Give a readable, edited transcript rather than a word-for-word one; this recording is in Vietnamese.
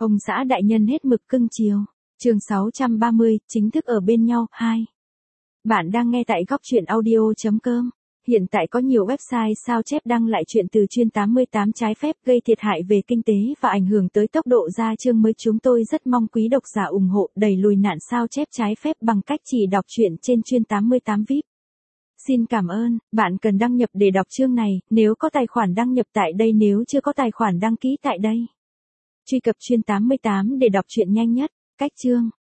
Ông xã đại nhân hết mực cưng chiều. Chương 630, chính thức ở bên nhau, 2. Bạn đang nghe tại góc truyện audio.com. Hiện tại có nhiều website sao chép đăng lại chuyện từ chuyên 88 trái phép gây thiệt hại về kinh tế và ảnh hưởng tới tốc độ ra chương mới. Chúng tôi rất mong quý độc giả ủng hộ đẩy lùi nạn sao chép trái phép bằng cách chỉ đọc truyện trên chuyên 88 VIP. Xin cảm ơn, bạn cần đăng nhập để đọc chương này, nếu có tài khoản đăng nhập tại đây, nếu chưa có tài khoản đăng ký tại đây. Truy cập chuyên 88 để đọc truyện nhanh nhất. Cách chương.